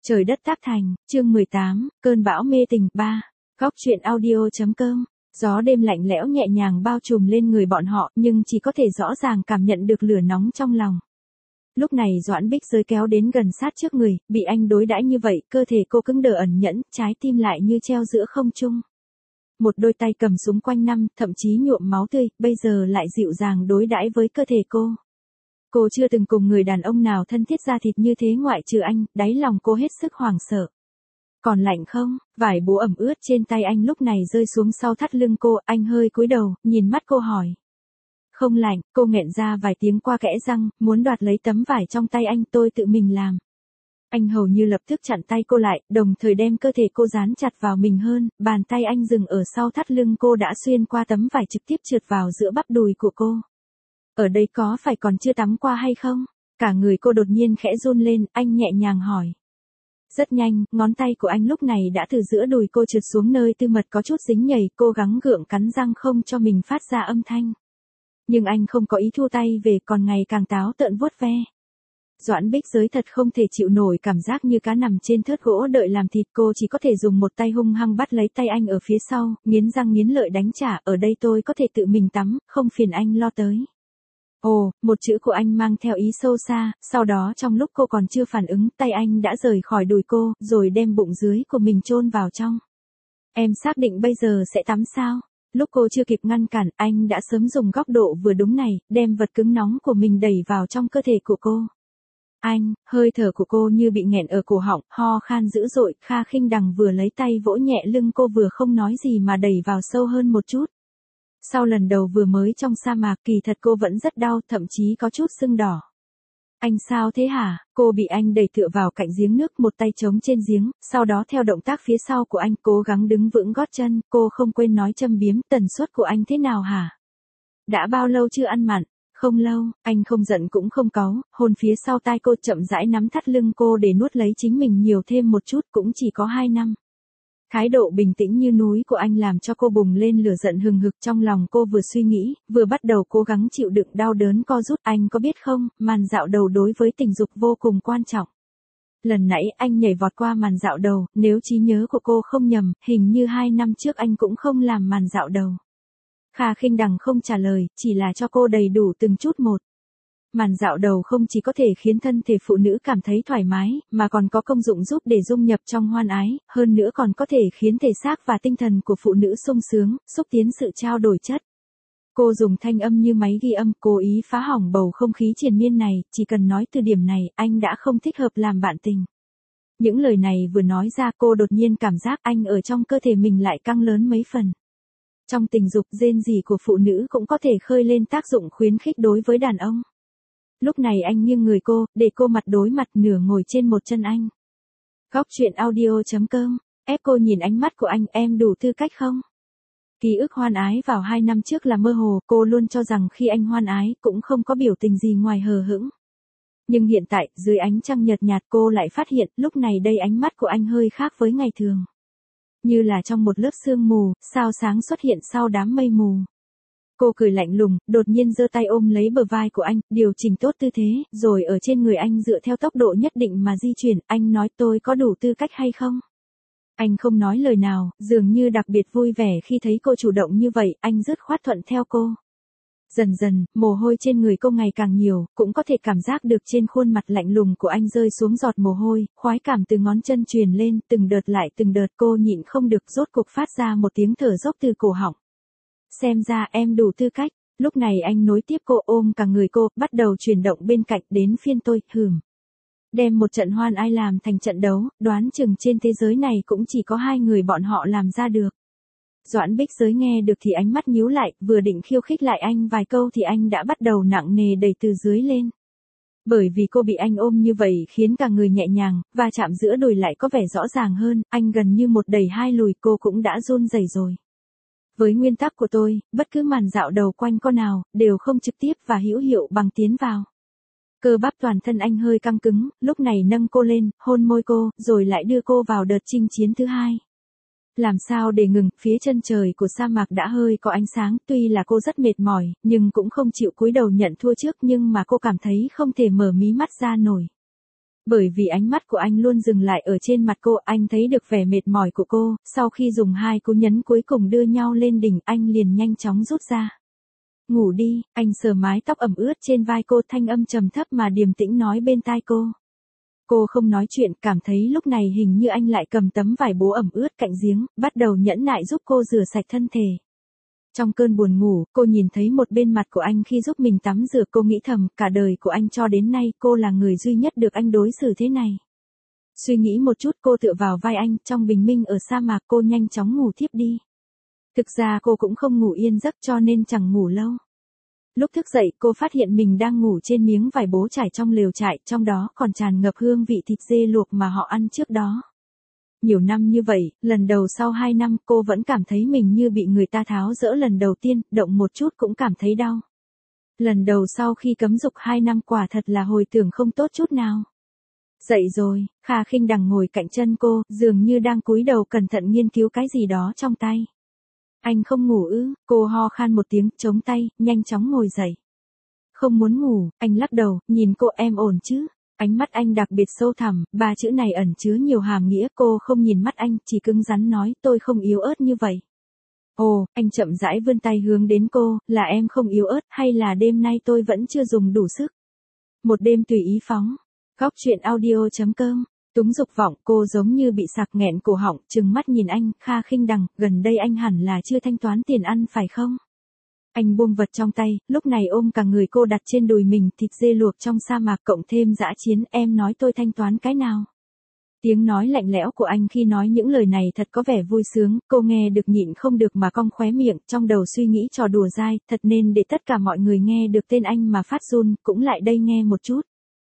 Trời đất tác thành, chương 18, cơn bão mê tình 3. Góc truyện audio.com. Gió đêm lạnh lẽo nhẹ nhàng bao trùm lên người bọn họ, nhưng chỉ có thể rõ ràng cảm nhận được lửa nóng trong lòng. Lúc này Doãn Bích Giới kéo đến gần sát trước người, bị anh đối đãi như vậy, cơ thể cô cứng đờ ẩn nhẫn, trái tim lại như treo giữa không trung. Một đôi tay cầm súng quanh năm, thậm chí nhuộm máu tươi, bây giờ lại dịu dàng đối đãi với cơ thể cô. Cô chưa từng cùng người đàn ông nào thân thiết da thịt như thế ngoại trừ anh, đáy lòng cô hết sức hoảng sợ. Còn lạnh không? Vải bố ẩm ướt trên tay anh lúc này rơi xuống sau thắt lưng cô, anh hơi cúi đầu, nhìn mắt cô hỏi. Không lạnh, cô nghẹn ra vài tiếng qua kẽ răng, muốn đoạt lấy tấm vải trong tay anh, tôi tự mình làm. Anh hầu như lập tức chặn tay cô lại, đồng thời đem cơ thể cô dán chặt vào mình hơn, bàn tay anh dừng ở sau thắt lưng cô đã xuyên qua tấm vải trực tiếp trượt vào giữa bắp đùi của cô. Ở đây có phải còn chưa tắm qua hay không? Cả người cô đột nhiên khẽ run lên, anh nhẹ nhàng hỏi. Rất nhanh, ngón tay của anh lúc này đã từ giữa đùi cô trượt xuống nơi tư mật có chút dính nhầy, cô gắng gượng cắn răng không cho mình phát ra âm thanh. Nhưng anh không có ý thu tay về, còn ngày càng táo tợn vuốt ve. Doãn Bích Giới thật không thể chịu nổi cảm giác như cá nằm trên thớt gỗ đợi làm thịt, cô chỉ có thể dùng một tay hung hăng bắt lấy tay anh ở phía sau, nghiến răng nghiến lợi đánh trả, ở đây tôi có thể tự mình tắm, không phiền anh lo tới. Ồ, một chữ của anh mang theo ý sâu xa, sau đó trong lúc cô còn chưa phản ứng, tay anh đã rời khỏi đùi cô, rồi đem bụng dưới của mình chôn vào trong. Em xác định bây giờ sẽ tắm sao? Lúc cô chưa kịp ngăn cản, anh đã sớm dùng góc độ vừa đúng này, đem vật cứng nóng của mình đẩy vào trong cơ thể của cô. Anh, hơi thở của cô như bị nghẹn ở cổ họng, ho khan dữ dội, Kha Khinh Đằng vừa lấy tay vỗ nhẹ lưng cô vừa không nói gì mà đẩy vào sâu hơn một chút. Sau lần đầu vừa mới trong sa mạc, kỳ thật cô vẫn rất đau, thậm chí có chút sưng đỏ. Anh sao thế hả? Cô bị anh đẩy tựa vào cạnh giếng nước, một tay chống trên giếng, sau đó theo động tác phía sau của anh cố gắng đứng vững gót chân, cô không quên nói châm biếm, tần suất của anh thế nào hả? Đã bao lâu chưa ăn mặn? Không lâu, anh không giận cũng không cáu, hôn phía sau tai cô, chậm rãi nắm thắt lưng cô để nuốt lấy chính mình nhiều thêm một chút, cũng chỉ có 2 năm. Thái độ bình tĩnh như núi của anh làm cho cô bùng lên lửa giận hừng hực trong lòng cô, vừa suy nghĩ, vừa bắt đầu cố gắng chịu đựng đau đớn co rút. Anh có biết không, màn dạo đầu đối với tình dục vô cùng quan trọng. Lần nãy anh nhảy vọt qua màn dạo đầu, nếu trí nhớ của cô không nhầm, hình như 2 năm trước anh cũng không làm màn dạo đầu. Kha Khinh Đằng không trả lời, chỉ là cho cô đầy đủ từng chút một. Màn dạo đầu không chỉ có thể khiến thân thể phụ nữ cảm thấy thoải mái, mà còn có công dụng giúp để dung nhập trong hoan ái, hơn nữa còn có thể khiến thể xác và tinh thần của phụ nữ sung sướng, xúc tiến sự trao đổi chất. Cô dùng thanh âm như máy ghi âm, cố ý phá hỏng bầu không khí triền miên này, chỉ cần nói từ điểm này, anh đã không thích hợp làm bạn tình. Những lời này vừa nói ra, cô đột nhiên cảm giác anh ở trong cơ thể mình lại căng lớn mấy phần. Trong tình dục, rên rỉ của phụ nữ cũng có thể khơi lên tác dụng khuyến khích đối với đàn ông. Lúc này anh nghiêng người cô, để cô mặt đối mặt, nửa ngồi trên một chân anh. Góc truyện audio.com, ép cô nhìn ánh mắt của anh, em đủ tư cách không? Ký ức hoan ái vào 2 năm trước là mơ hồ, cô luôn cho rằng khi anh hoan ái, cũng không có biểu tình gì ngoài hờ hững. Nhưng hiện tại, dưới ánh trăng nhợt nhạt, cô lại phát hiện, lúc này đây ánh mắt của anh hơi khác với ngày thường. Như là trong một lớp sương mù, sao sáng xuất hiện sau đám mây mù. Cô cười lạnh lùng, đột nhiên giơ tay ôm lấy bờ vai của anh, điều chỉnh tốt tư thế, rồi ở trên người anh dựa theo tốc độ nhất định mà di chuyển. Anh nói, tôi có đủ tư cách hay không? Anh không nói lời nào, dường như đặc biệt vui vẻ khi thấy cô chủ động như vậy, anh dứt khoát thuận theo cô. Dần dần, mồ hôi trên người cô ngày càng nhiều, cũng có thể cảm giác được trên khuôn mặt lạnh lùng của anh rơi xuống giọt mồ hôi, khoái cảm từ ngón chân truyền lên, từng đợt lại từng đợt, cô nhịn không được rốt cục phát ra một tiếng thở dốc từ cổ họng. Xem ra em đủ tư cách. Lúc này anh nối tiếp cô, ôm cả người cô, bắt đầu chuyển động bên cạnh, đến phiên tôi, đem một trận hoan ái làm thành trận đấu, đoán chừng trên thế giới này cũng chỉ có 2 người bọn họ làm ra được. Doãn Bích Giới nghe được thì ánh mắt nhíu lại, vừa định khiêu khích lại anh vài câu thì anh đã bắt đầu nặng nề đẩy từ dưới lên. Bởi vì cô bị anh ôm như vậy khiến cả người nhẹ nhàng, và chạm giữa đùi lại có vẻ rõ ràng hơn, anh gần như một đẩy 2 lùi, cô cũng đã run rẩy rồi. Với nguyên tắc của tôi, bất cứ màn dạo đầu quanh co nào, đều không trực tiếp và hữu hiệu bằng tiến vào. Cơ bắp toàn thân anh hơi căng cứng, lúc này nâng cô lên, hôn môi cô, rồi lại đưa cô vào đợt chinh chiến thứ 2. Làm sao để ngừng, phía chân trời của sa mạc đã hơi có ánh sáng, tuy là cô rất mệt mỏi, nhưng cũng không chịu cúi đầu nhận thua trước, nhưng mà cô cảm thấy không thể mở mí mắt ra nổi. Bởi vì ánh mắt của anh luôn dừng lại ở trên mặt cô, anh thấy được vẻ mệt mỏi của cô, sau khi dùng 2 cú nhấn cuối cùng đưa nhau lên đỉnh, anh liền nhanh chóng rút ra. Ngủ đi, anh sờ mái tóc ẩm ướt trên vai cô, thanh âm trầm thấp mà điềm tĩnh nói bên tai cô. Cô không nói chuyện, cảm thấy lúc này hình như anh lại cầm tấm vải bố ẩm ướt cạnh giếng, bắt đầu nhẫn nại giúp cô rửa sạch thân thể. Trong cơn buồn ngủ, cô nhìn thấy một bên mặt của anh khi giúp mình tắm rửa, cô nghĩ thầm, cả đời của anh cho đến nay, cô là người duy nhất được anh đối xử thế này. Suy nghĩ một chút, cô tựa vào vai anh, trong bình minh ở sa mạc, cô nhanh chóng ngủ thiếp đi. Thực ra cô cũng không ngủ yên giấc cho nên chẳng ngủ lâu. Lúc thức dậy, cô phát hiện mình đang ngủ trên miếng vải bố trải trong lều trại, trong đó còn tràn ngập hương vị thịt dê luộc mà họ ăn trước đó. Nhiều năm như vậy, lần đầu sau 2 năm, cô vẫn cảm thấy mình như bị người ta tháo dỡ lần đầu tiên, động một chút cũng cảm thấy đau. Lần đầu sau khi cấm dục 2 năm quả thật là hồi tưởng không tốt chút nào. Dậy rồi, Kha Khinh Đằng ngồi cạnh chân cô, dường như đang cúi đầu cẩn thận nghiên cứu cái gì đó trong tay. Anh không ngủ ư? Cô ho khan một tiếng, chống tay, nhanh chóng ngồi dậy. Không muốn ngủ, anh lắc đầu, nhìn cô, em ổn chứ? Ánh mắt anh đặc biệt sâu thẳm, 3 chữ này ẩn chứa nhiều hàm nghĩa, cô không nhìn mắt anh, chỉ cứng rắn nói, tôi không yếu ớt như vậy. Ồ, anh chậm rãi vươn tay hướng đến cô, là em không yếu ớt, hay là đêm nay tôi vẫn chưa dùng đủ sức? Một đêm tùy ý phóng. Góc truyện audio.com. Túng dục vọng, cô giống như bị sặc nghẹn cổ họng, trừng mắt nhìn anh, Kha Khinh Đằng, gần đây anh hẳn là chưa thanh toán tiền ăn phải không? Anh buông vật trong tay, lúc này ôm cả người cô đặt trên đùi mình, thịt dê luộc trong sa mạc cộng thêm dã chiến, em nói tôi thanh toán cái nào? Tiếng nói lạnh lẽo của anh khi nói những lời này thật có vẻ vui sướng, cô nghe được nhịn không được mà cong khóe miệng, trong đầu suy nghĩ trò đùa dai, thật nên để tất cả mọi người nghe được tên anh mà phát run, cũng lại đây nghe một chút.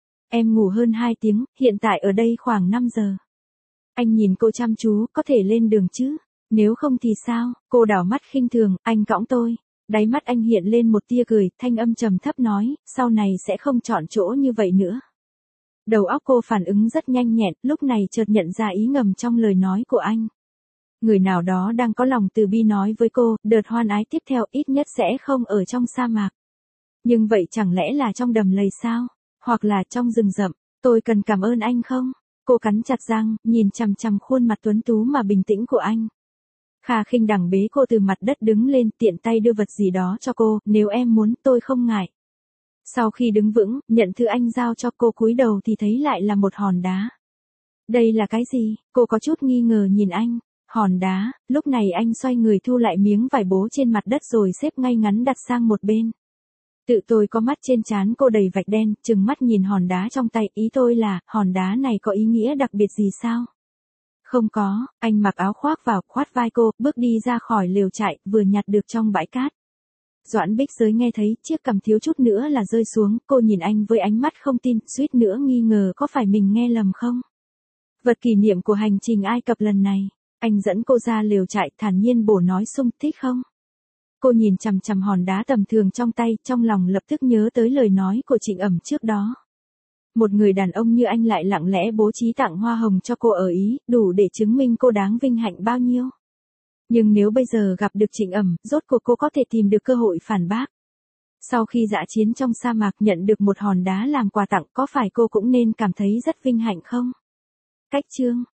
Em ngủ hơn 2 tiếng, hiện tại ở đây khoảng 5 giờ. Anh nhìn cô chăm chú, có thể lên đường chứ? Nếu không thì sao? Cô đảo mắt khinh thường, anh cõng tôi. Đáy mắt anh hiện lên một tia cười, thanh âm trầm thấp nói, sau này sẽ không chọn chỗ như vậy nữa. Đầu óc cô phản ứng rất nhanh nhẹn, lúc này chợt nhận ra ý ngầm trong lời nói của anh. Người nào đó đang có lòng từ bi nói với cô, đợt hoan ái tiếp theo ít nhất sẽ không ở trong sa mạc. Nhưng vậy chẳng lẽ là trong đầm lầy sao? Hoặc là trong rừng rậm, tôi cần cảm ơn anh không? Cô cắn chặt răng, nhìn chằm chằm khuôn mặt tuấn tú mà bình tĩnh của anh. Kha Khinh Đằng bế cô từ mặt đất đứng lên, tiện tay đưa vật gì đó cho cô, nếu em muốn, tôi không ngại. Sau khi đứng vững, nhận thứ anh giao cho cô, cúi đầu thì thấy lại là một hòn đá. Đây là cái gì? Cô có chút nghi ngờ nhìn anh. Hòn đá, lúc này anh xoay người thu lại miếng vải bố trên mặt đất rồi xếp ngay ngắn đặt sang một bên. Tự tôi có mắt trên trán cô đầy vạch đen, trừng mắt nhìn hòn đá trong tay, ý tôi là, hòn đá này có ý nghĩa đặc biệt gì sao? Không có, anh mặc áo khoác vào, khoát vai cô, bước đi ra khỏi lều trại, vừa nhặt được trong bãi cát. Doãn Bích Giới nghe thấy, chiếc cằm thiếu chút nữa là rơi xuống, cô nhìn anh với ánh mắt không tin, suýt nữa nghi ngờ có phải mình nghe lầm không? Vật kỷ niệm của hành trình Ai Cập lần này, anh dẫn cô ra lều trại, thản nhiên bổ nói sung, thích không? Cô nhìn chằm chằm hòn đá tầm thường trong tay, trong lòng lập tức nhớ tới lời nói của Trịnh Ẩm trước đó. Một người đàn ông như anh lại lặng lẽ bố trí tặng hoa hồng cho cô ở Ý, đủ để chứng minh cô đáng vinh hạnh bao nhiêu. Nhưng nếu bây giờ gặp được Trịnh Ẩm, rốt cuộc cô có thể tìm được cơ hội phản bác. Sau khi dã chiến trong sa mạc nhận được một hòn đá làm quà tặng, có phải cô cũng nên cảm thấy rất vinh hạnh không? Cách chương